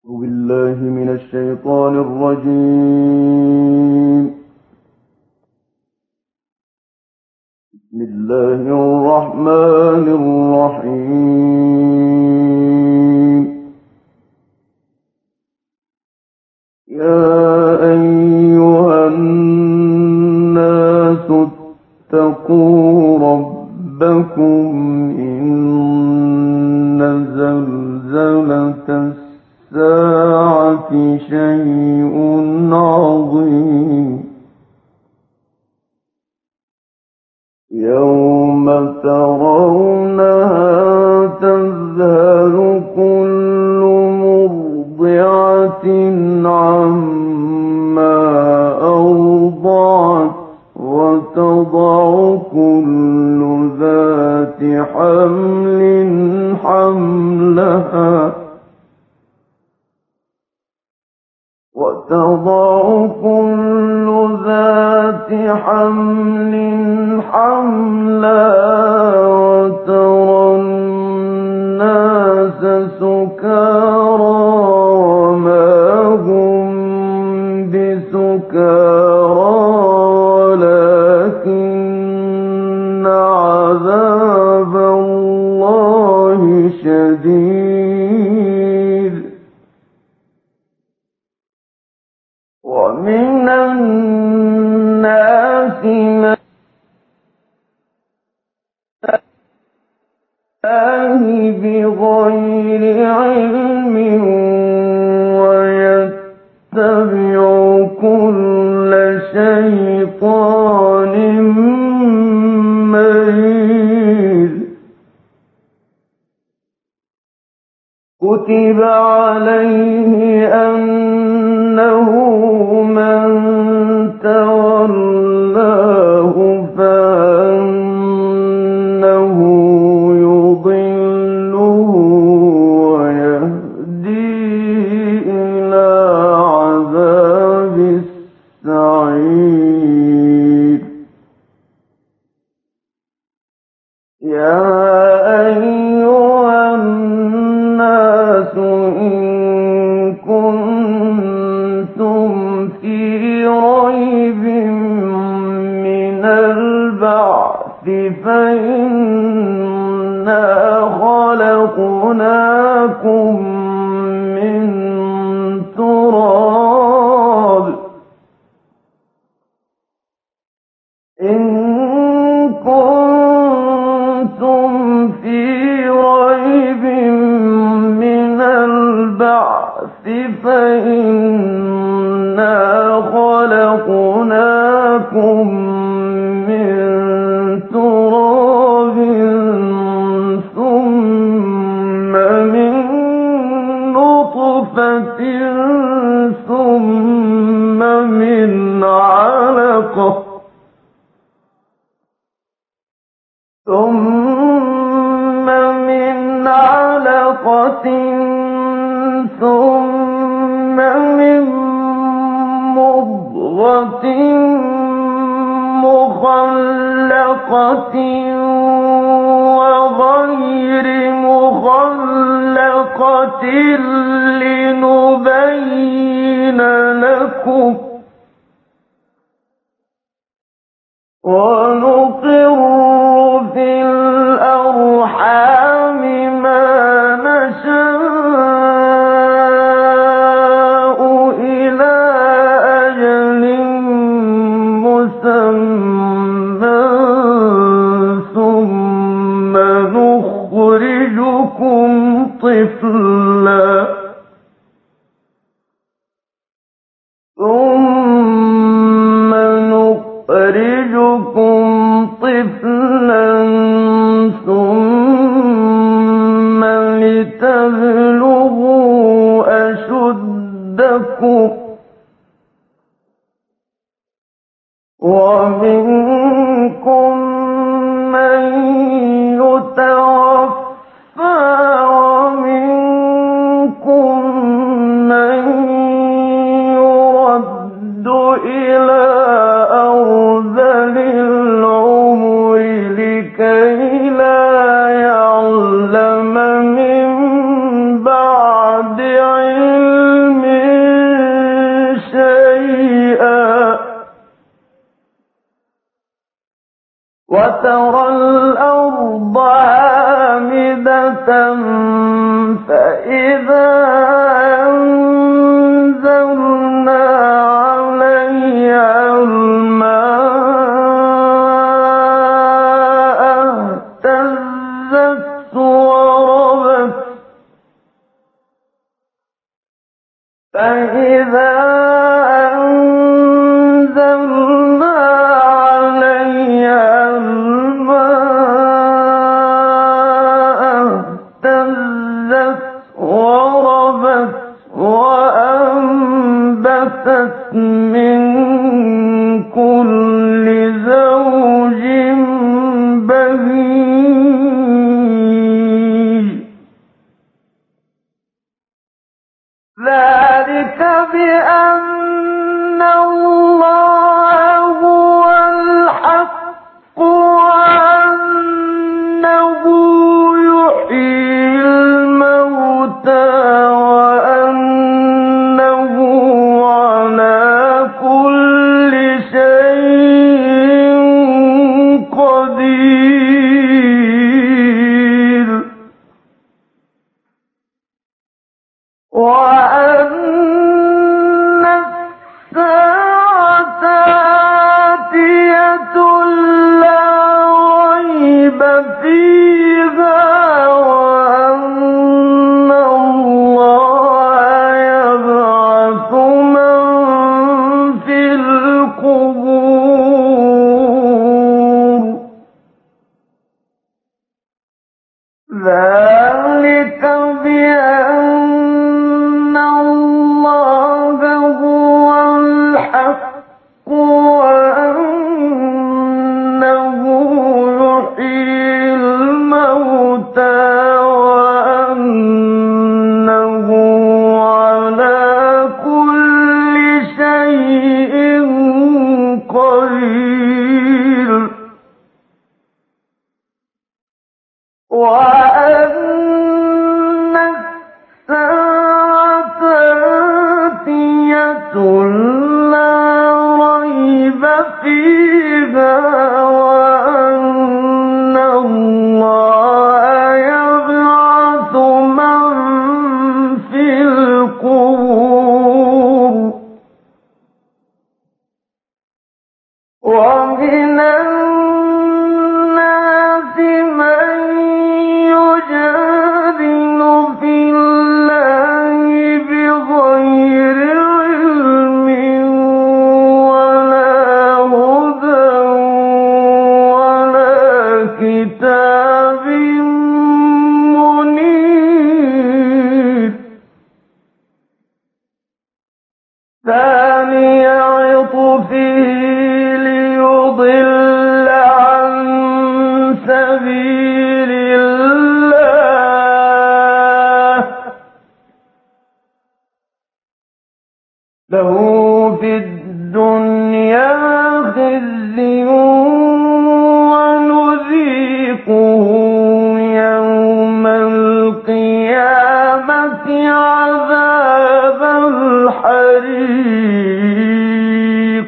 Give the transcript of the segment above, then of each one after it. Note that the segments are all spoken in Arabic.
أعوذ بالله من الشيطان الرجيم. بسم الله الرحمن الرحيم. يا أيها الناس اتقوا ربكم إن زلزلة الساعة شيء عظيم. يوم ترونها تذهل كل مرضعة عما أرضعت وتضع كل ذات حمل حملها وترى الناس سكارى وما هم بسكارى ولكن عذاب الله شديد. ومن الناس من بغير علم ويتبع كل شيطان مريد. كتب عليه أنه من تولاه فأنه يضله ويهديه إلى عذاب السعير. يا أيها الناس إن كنتم في ريب من البعث فإنا خلقناكم من تراب. إن كنتم في ريب من البعث فإنا خلقناكم من تراب ثم من نطفة ثم من علقة ثم من مضغة مخلقة وغير مخلقة لنبين لكم ونقر في الأرحام ما نشاء إلى أجل مسمى ثم نخرجكم طفلا ثم لتبلغوا أشدكم ومنكم من يتوفى ومنكم من يرد إلى أرذل العمر لكي لا يعلم من بعد علم وترى الأرض هامدة فإذا أنزلنا عليها الماء اهتزت وربت فإذا أنزلنا عليها الماء اهتزت وربت وأنبتت من كل زوج بهيج ذلك بأن الله هو الحق وأنه يحيي الموتى وأنه على كل شيء قدير وأن الساعة آتية لا ريب فيها وأن الله يبعث من في القبور ذلك بأن الله هو الحق وأنه يحيي الموتى وأنه على كل شيء قدير وأن الساعة آتية لا ريب فيها وأن الله يبعث من في القبور ومن الناس من يجادل في الله بغير علم ولا هدى ولا كتاب منير ثاني عطفه ليضل عن سبيل الله له في الدنيا خزي ونذيقه يوم القيامة عذاب الحريق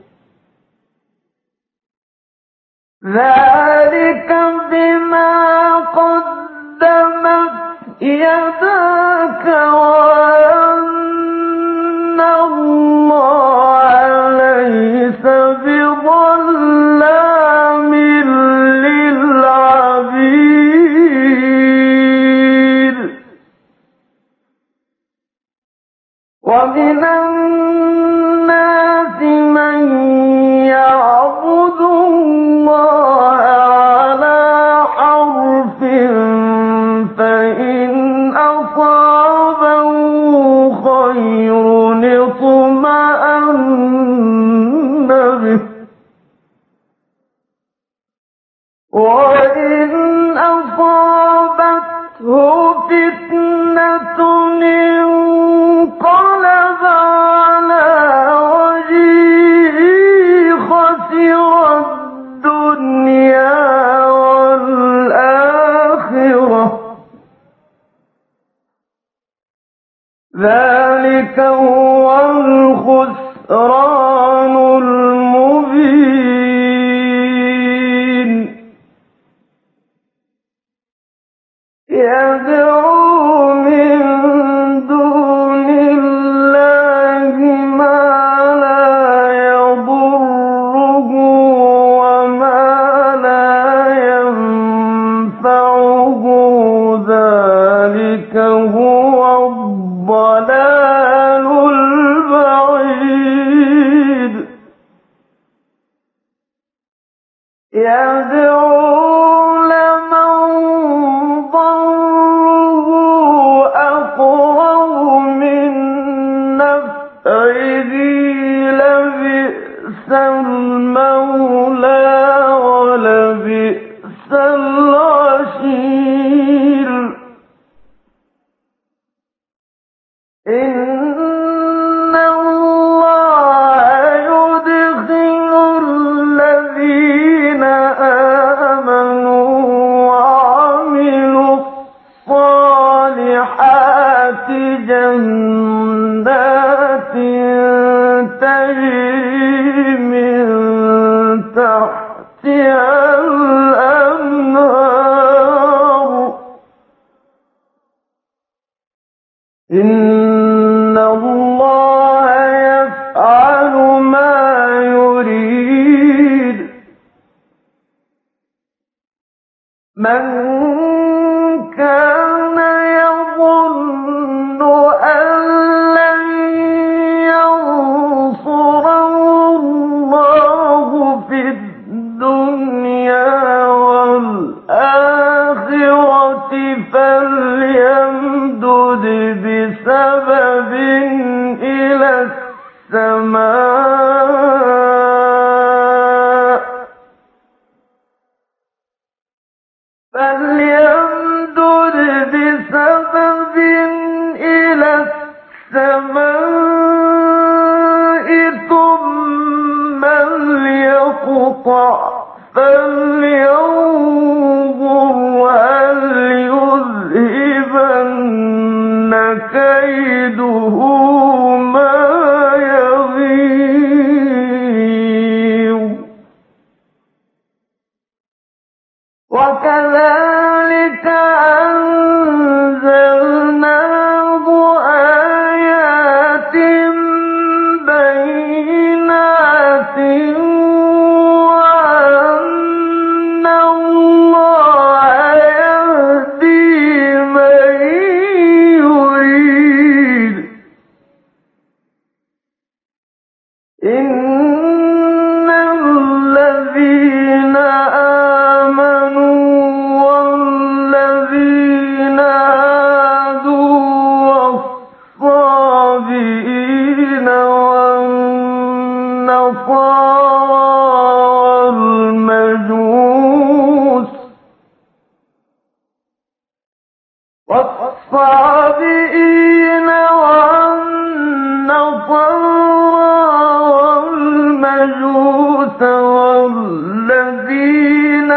ذلك بما قدمت يداك وأن الله ليس بظلام للعبيد ومن الناس من يعبد الله على حرف فإن أصابه خير اطمأن به وإن أصابته فتنة انقلب على وجهه خسر الدنيا والآخرة ذلك هو الخسران المبين الضلال البعيد يدعو لمن ضره أقرب من نفعه لبئس المولى ولبئس العشير إن الله يدخل الذين آمنوا وعملوا الصالحات جنات تجري من تحتها الأنهار إن الله يفعل ما يريد من كان يظن أن لن ينصره الله في الدنيا والآخرة فليمدد بسبب إلى السماء ثم ليقطع فلينظر هل يذهبن كيده ما يغيظ وكذلك أنزلناه آيات بينات وأن الله يهدي من يريد إن الذين آمنوا والذين هادوا والصابئين والنصارى والمجوس والذين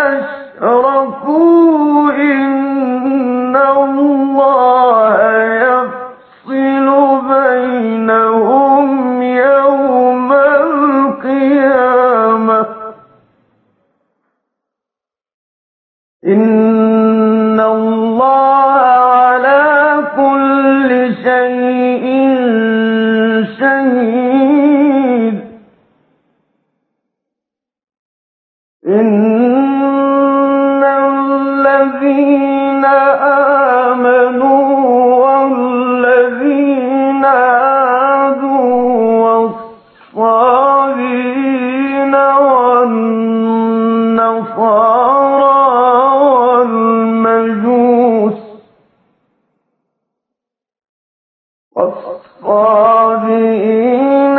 أشركوا إن الله يفصل بينهم يوم القيامة إن الله على كل شيء شهيد إن الذين آمنوا والذين هادوا والصابئين والنصارى والصابئين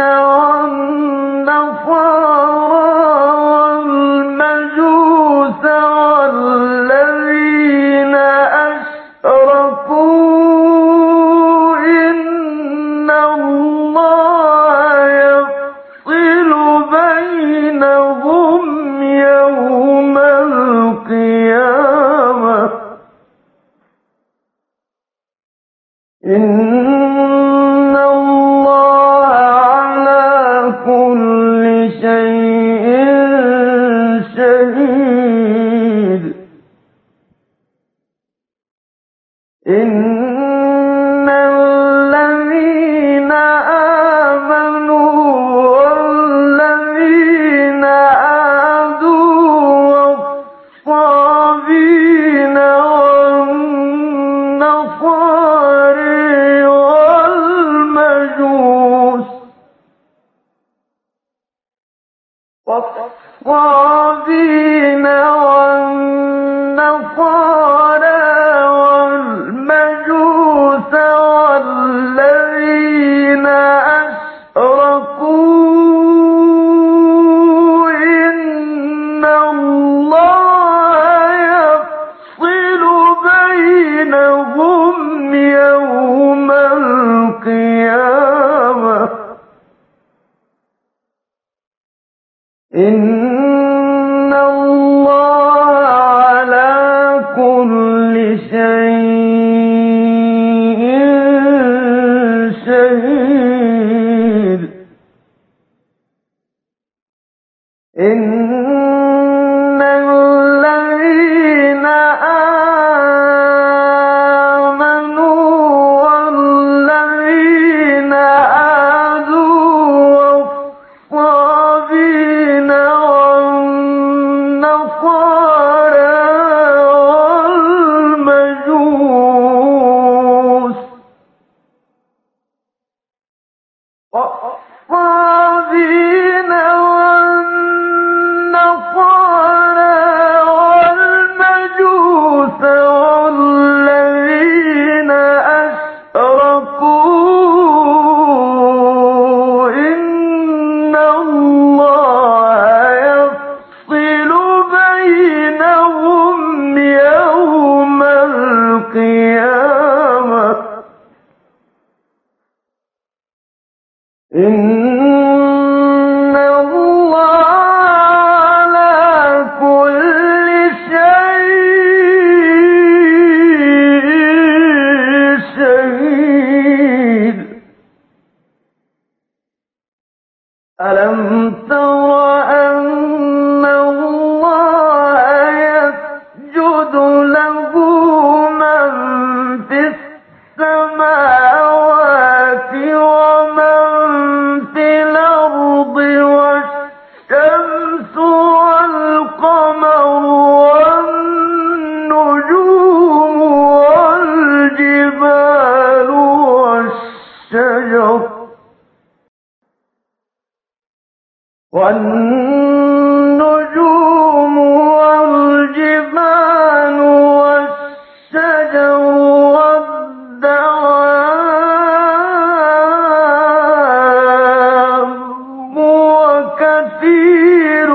والمجوس والذين أشركوا إن الله يفصل بينهم يوم القيامة إن الله والصابين والنصارى والمجوس والذين أشركوا إن الله يفصل بينهم يوم القيامة إن الله على كل شيء شهيد إن الذين آمنوا والذين هادوا والصابين والنصارى والمجوس والصابين والنصارى والمجوس والذين أشركوا إن الله يفصل بينهم يوم القيامة إن الله على كل شيء شهيد ألم تر أن الله يسجد له من في السماوات ومن في الأرض والشمس والقمر والنجوم والجبال والشجر والنجوم والجبال والشجر والدواب وكثير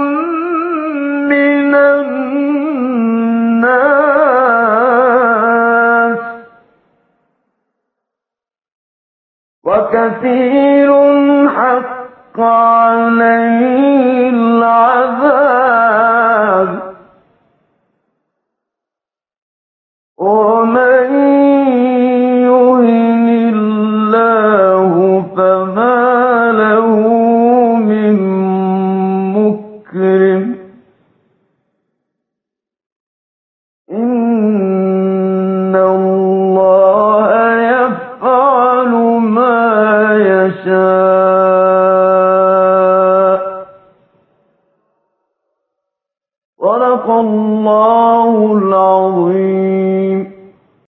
من الناس وكثير حق عليه العذاب ومن يهن الله فما له من مكرم إن الله يفعل ما يشاء صدق الله العظيم